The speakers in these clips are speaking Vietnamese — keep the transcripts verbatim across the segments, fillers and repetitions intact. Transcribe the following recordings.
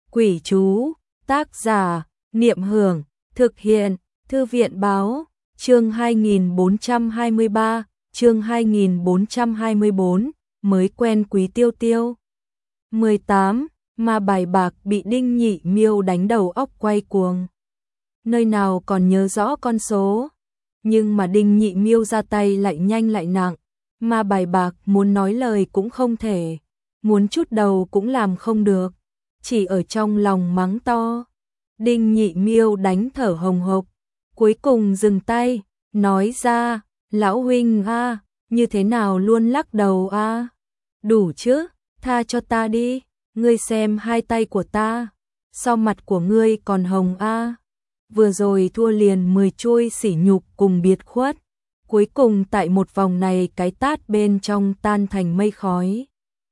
Quỷ chú, tác giả, Niệm Hưởng, thực hiện, Thư viện báo, chương hai nghìn bốn trăm hai mươi ba, chương hai nghìn bốn trăm hai mươi bốn, mới quen Quý Tiêu Tiêu. mười tám, mà bài bạc bị Đinh Nhị Miêu đánh đầu óc quay cuồng. Nơi nào còn nhớ rõ con số, nhưng mà Đinh Nhị Miêu ra tay lại nhanh lại nặng, mà bài bạc muốn nói lời cũng không thể, muốn chút đầu cũng làm không được, chỉ ở trong lòng mắng to. Đinh Nhị Miêu đánh thở hồng hộc, cuối cùng dừng tay, nói ra, lão huynh a, như thế nào luôn lắc đầu a? Đủ chứ, tha cho ta đi, ngươi xem hai tay của ta, sao mặt của ngươi còn hồng a? Vừa rồi thua liền mười chuôi sỉ nhục cùng biệt khuất, cuối cùng tại một vòng này cái tát bên trong tan thành mây khói.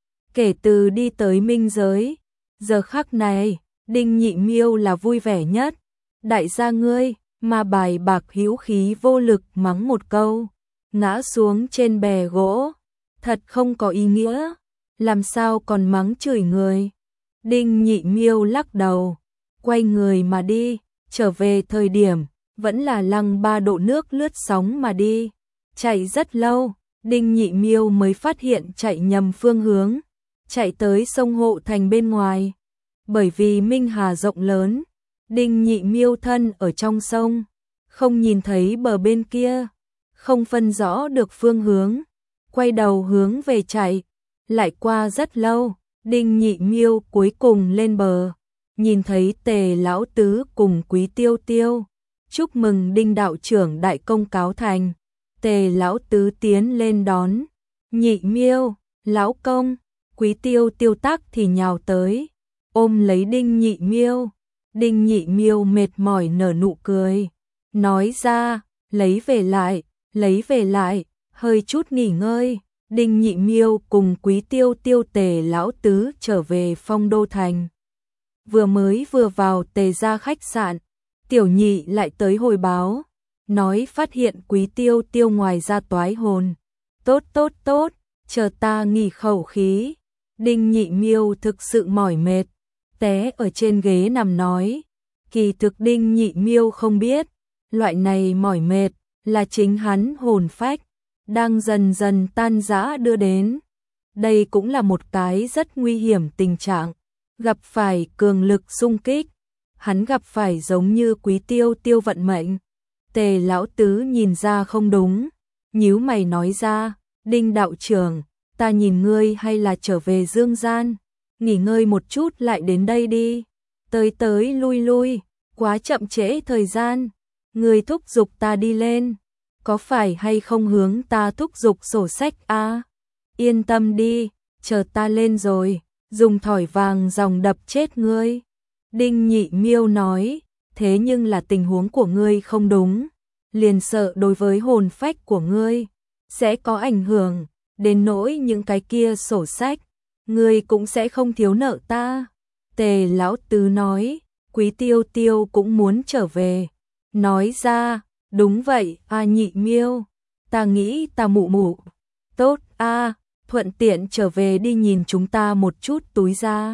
Kể từ đi tới minh giới, giờ khắc này, Đinh Nhị Miêu là vui vẻ nhất. Đại gia ngươi, mà bài bạc hữu khí vô lực mắng một câu, ngã xuống trên bè gỗ, thật không có ý nghĩa, làm sao còn mắng chửi người. Đinh Nhị Miêu lắc đầu, quay người mà đi, trở về thời điểm, vẫn là lăng ba độ nước lướt sóng mà đi. Chạy rất lâu, Đinh Nhị Miêu mới phát hiện chạy nhầm phương hướng, chạy tới sông Hộ Thành bên ngoài. Bởi vì Minh Hà rộng lớn, Đinh Nhị Miêu thân ở trong sông, không nhìn thấy bờ bên kia, không phân rõ được phương hướng, quay đầu hướng về chạy. Lại qua rất lâu, Đinh Nhị Miêu cuối cùng lên bờ, nhìn thấy Tề lão tứ cùng Quý Tiêu Tiêu. Chúc mừng Đinh đạo trưởng đại công cáo thành. Tề lão tứ tiến lên đón. Nhị Miêu, lão công. Quý Tiêu Tiêu tắc thì nhào tới, ôm lấy Đinh Nhị Miêu. Đinh Nhị Miêu mệt mỏi nở nụ cười, nói ra, lấy về lại, lấy về lại, hơi chút nghỉ ngơi. Đinh Nhị Miêu cùng Quý Tiêu Tiêu Tề lão tứ trở về Phong Đô Thành. Vừa mới vừa vào Tề gia khách sạn, Tiểu Nhị lại tới hồi báo, nói phát hiện Quý Tiêu Tiêu ngoài ra toái hồn. Tốt tốt tốt, chờ ta nghỉ khẩu khí. Đinh Nhị Miêu thực sự mỏi mệt, té ở trên ghế nằm nói, kỳ thực Đinh Nhị Miêu không biết, loại này mỏi mệt là chính hắn hồn phách đang dần dần tan rã đưa đến. Đây cũng là một cái rất nguy hiểm tình trạng, gặp phải cường lực xung kích, hắn gặp phải giống như Quý Tiêu Tiêu vận mệnh. Tề lão tứ nhìn ra không đúng, nhíu mày nói ra, Đinh đạo trưởng, ta nhìn ngươi hay là trở về dương gian, nghỉ ngơi một chút lại đến đây đi, tới tới lui lui, quá chậm trễ thời gian, ngươi thúc giục ta đi lên, có phải hay không hướng ta thúc giục sổ sách a? À? Yên tâm đi, chờ ta lên rồi, dùng thỏi vàng dòng đập chết ngươi. Đinh Nhị Miêu nói, thế nhưng là tình huống của ngươi không đúng, liền sợ đối với hồn phách của ngươi sẽ có ảnh hưởng, đến nỗi những cái kia sổ sách, ngươi cũng sẽ không thiếu nợ ta. Tề lão tứ nói, Quý Tiêu Tiêu cũng muốn trở về, nói ra, đúng vậy, a Nhị Miêu, ta nghĩ ta mụ mụ, tốt a, thuận tiện trở về đi nhìn chúng ta một chút túi ra.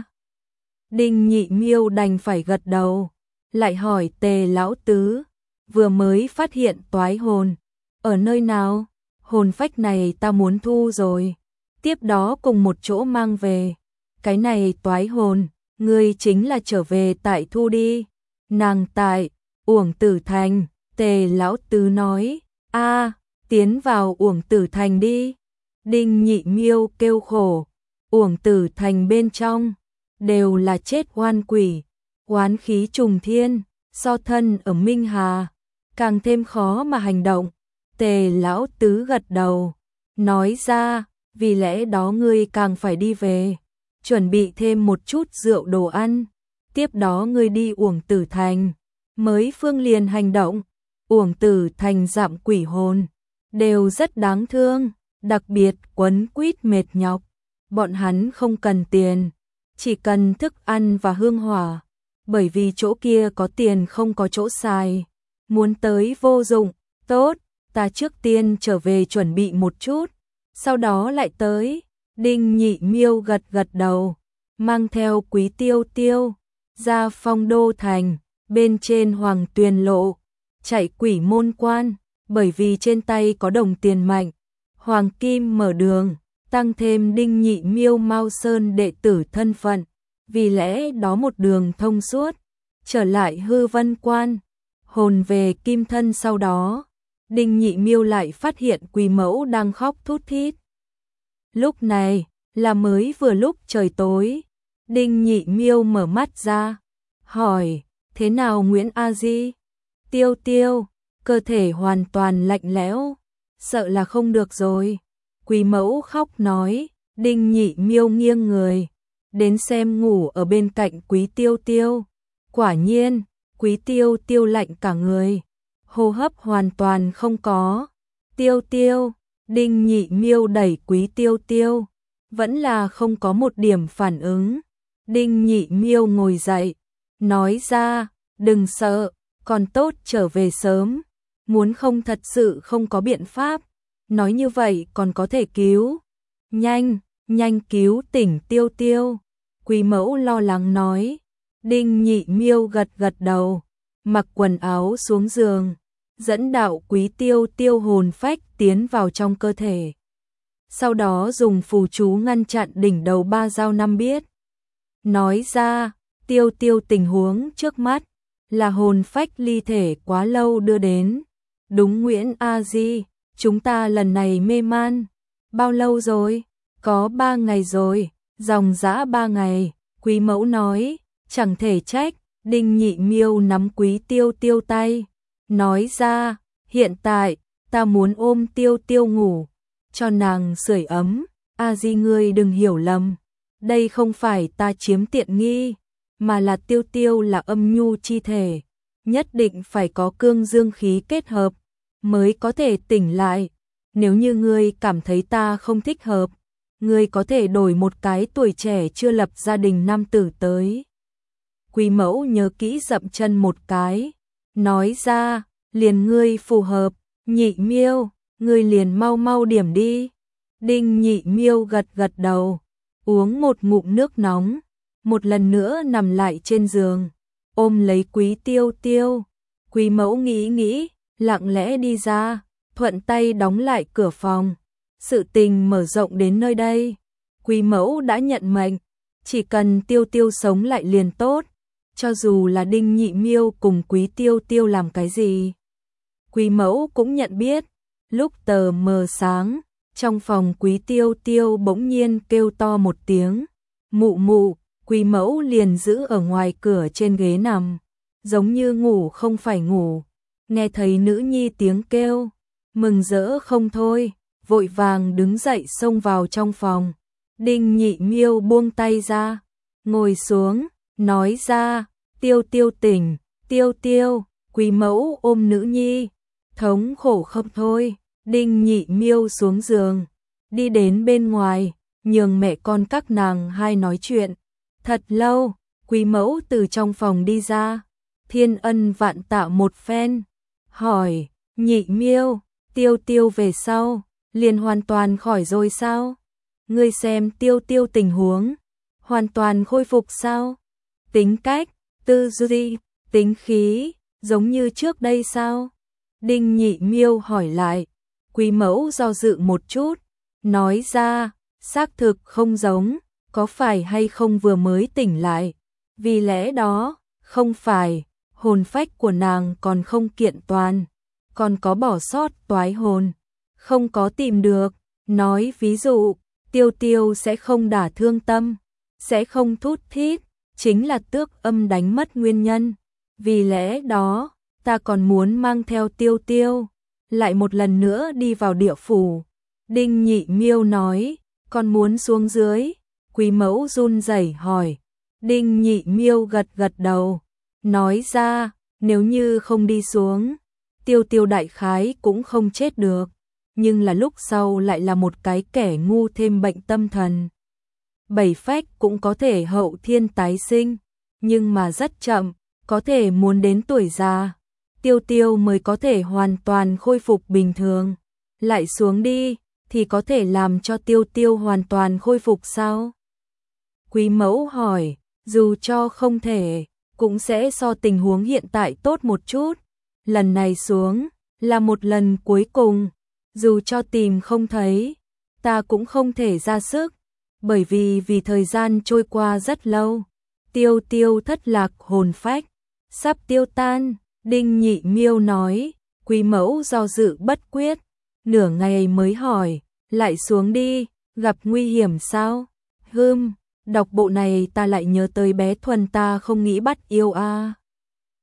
Đinh Nhị Miêu đành phải gật đầu, lại hỏi Tề lão tứ, vừa mới phát hiện toái hồn, ở nơi nào? Hồn phách này ta muốn thu rồi, tiếp đó cùng một chỗ mang về. Cái này toái hồn, ngươi chính là trở về tại thu đi. Nàng tại Uổng Tử Thành. Tề lão tứ nói, a, tiến vào Uổng Tử Thành đi. Đinh Nhị Miêu kêu khổ, Uổng Tử Thành bên trong đều là chết oan quỷ, oán khí trùng thiên, so thân ở Minh Hà càng thêm khó mà hành động. Tề lão tứ gật đầu, nói ra, vì lẽ đó ngươi càng phải đi về, chuẩn bị thêm một chút rượu đồ ăn, tiếp đó ngươi đi Uổng Tử Thành, mới phương liền hành động. Uổng Tử Thành dạm quỷ hồn, đều rất đáng thương, đặc biệt quấn quýt mệt nhọc, bọn hắn không cần tiền, chỉ cần thức ăn và hương hỏa, bởi vì chỗ kia có tiền không có chỗ xài, muốn tới vô dụng. Tốt, ta trước tiên trở về chuẩn bị một chút, sau đó lại tới. Đinh Nhị Miêu gật gật đầu, mang theo Quý Tiêu Tiêu, ra Phong Đô thành, bên trên Hoàng Tuyền lộ, chạy Quỷ Môn quan, bởi vì trên tay có đồng tiền mạnh, Hoàng Kim mở đường, tăng thêm Đinh Nhị Miêu Mao Sơn đệ tử thân phận, vì lẽ đó một đường thông suốt, trở lại Hư Vân quan, hồn về kim thân. Sau đó, Đinh Nhị Miêu lại phát hiện Quý Mẫu đang khóc thút thít. Lúc này, là mới vừa lúc trời tối, Đinh Nhị Miêu mở mắt ra, hỏi, thế nào Nguyễn A Di? Tiêu Tiêu, cơ thể hoàn toàn lạnh lẽo, sợ là không được rồi. Quý Mẫu khóc nói. Đinh Nhị Miêu nghiêng người, đến xem ngủ ở bên cạnh Quý Tiêu Tiêu. Quả nhiên, Quý Tiêu Tiêu lạnh cả người, hô hấp hoàn toàn không có. Tiêu Tiêu, Đinh Nhị Miêu đẩy Quý Tiêu Tiêu, vẫn là không có một điểm phản ứng. Đinh Nhị Miêu ngồi dậy, nói ra, đừng sợ, còn tốt trở về sớm, muốn không thật sự không có biện pháp, nói như vậy còn có thể cứu. Nhanh, nhanh cứu tỉnh Tiêu Tiêu. Quý Mẫu lo lắng nói. Đinh Nhị Miêu gật gật đầu, mặc quần áo xuống giường, dẫn đạo Quý Tiêu Tiêu hồn phách tiến vào trong cơ thể. Sau đó dùng phù chú ngăn chặn đỉnh đầu ba dao năm biết. Nói ra, Tiêu Tiêu tình huống trước mắt là hồn phách ly thể quá lâu đưa đến. Đúng Nguyễn A Di, chúng ta lần này mê man. Bao lâu rồi? Có ba ngày rồi, dòng dã ba ngày. Quý Mẫu nói, chẳng thể trách. Đinh Nhị Miêu nắm Quý Tiêu Tiêu tay, nói ra, hiện tại, ta muốn ôm Tiêu Tiêu ngủ, cho nàng sưởi ấm. A Di ngươi đừng hiểu lầm, đây không phải ta chiếm tiện nghi, mà là Tiêu Tiêu là âm nhu chi thể, nhất định phải có cương dương khí kết hợp, mới có thể tỉnh lại. Nếu như ngươi cảm thấy ta không thích hợp, ngươi có thể đổi một cái tuổi trẻ chưa lập gia đình nam tử tới. Quý Mẫu nhớ kỹ dậm chân một cái, nói ra, liền ngươi phù hợp. Nhị Miêu, ngươi liền mau mau điểm đi. Đinh Nhị Miêu gật gật đầu, uống một ngụm nước nóng, một lần nữa nằm lại trên giường, ôm lấy Quý Tiêu Tiêu. Quý Mẫu nghĩ nghĩ, lặng lẽ đi ra, thuận tay đóng lại cửa phòng. Sự tình mở rộng đến nơi đây, Quý Mẫu đã nhận mệnh, chỉ cần Tiêu Tiêu sống lại liền tốt, cho dù là Đinh Nhị Miêu cùng Quý Tiêu Tiêu làm cái gì. Quý Mẫu cũng nhận biết, lúc tờ mờ sáng, trong phòng Quý Tiêu Tiêu bỗng nhiên kêu to một tiếng, mụ mụ. Quý Mẫu liền giữ ở ngoài cửa trên ghế nằm, giống như ngủ không phải ngủ, nghe thấy nữ nhi tiếng kêu, mừng rỡ không thôi, vội vàng đứng dậy xông vào trong phòng. Đinh Nhị Miêu buông tay ra, ngồi xuống, nói ra, Tiêu Tiêu tỉnh. Tiêu Tiêu. Quý Mẫu ôm nữ nhi, thống khổ không thôi. Đinh Nhị Miêu xuống giường, đi đến bên ngoài, nhường mẹ con các nàng hai nói chuyện. Thật lâu, Quý Mẫu từ trong phòng đi ra, thiên ân vạn tạ một phen, hỏi, Nhị Miêu, Tiêu Tiêu về sau, liền hoàn toàn khỏi rồi sao? Ngươi xem Tiêu Tiêu tình huống, hoàn toàn khôi phục sao? Tính cách, tư duy, tính khí, giống như trước đây sao? Đinh Nhị Miêu hỏi lại. Quý Mẫu do dự một chút, nói ra, xác thực không giống, có phải hay không vừa mới tỉnh lại, vì lẽ đó, không phải, hồn phách của nàng còn không kiện toàn, còn có bỏ sót toái hồn, không có tìm được. Nói ví dụ, Tiêu Tiêu sẽ không đả thương tâm, sẽ không thút thít, chính là tước âm đánh mất nguyên nhân. Vì lẽ đó, ta còn muốn mang theo Tiêu Tiêu, lại một lần nữa đi vào địa phủ. Đinh Nhị Miêu nói, còn muốn xuống dưới. Quý Mẫu run rẩy hỏi. Đinh Nhị Miêu gật gật đầu, nói ra, nếu như không đi xuống, Tiêu Tiêu đại khái cũng không chết được, nhưng là lúc sau lại là một cái kẻ ngu thêm bệnh tâm thần. Bảy phách cũng có thể hậu thiên tái sinh, nhưng mà rất chậm, có thể muốn đến tuổi già, Tiêu Tiêu mới có thể hoàn toàn khôi phục bình thường. Lại xuống đi, thì có thể làm cho Tiêu Tiêu hoàn toàn khôi phục sao? Quý Mẫu hỏi, dù cho không thể, cũng sẽ so tình huống hiện tại tốt một chút. Lần này xuống, là một lần cuối cùng, dù cho tìm không thấy, ta cũng không thể ra sức, bởi vì vì thời gian trôi qua rất lâu, Tiêu Tiêu thất lạc hồn phách, sắp tiêu tan. Đinh Nhị Miêu nói, Quý mẫu do dự bất quyết, nửa ngày mới hỏi, lại xuống đi, gặp nguy hiểm sao? Hừm, đọc bộ này ta lại nhớ tới bé Thuần ta không nghĩ bắt yêu a. À.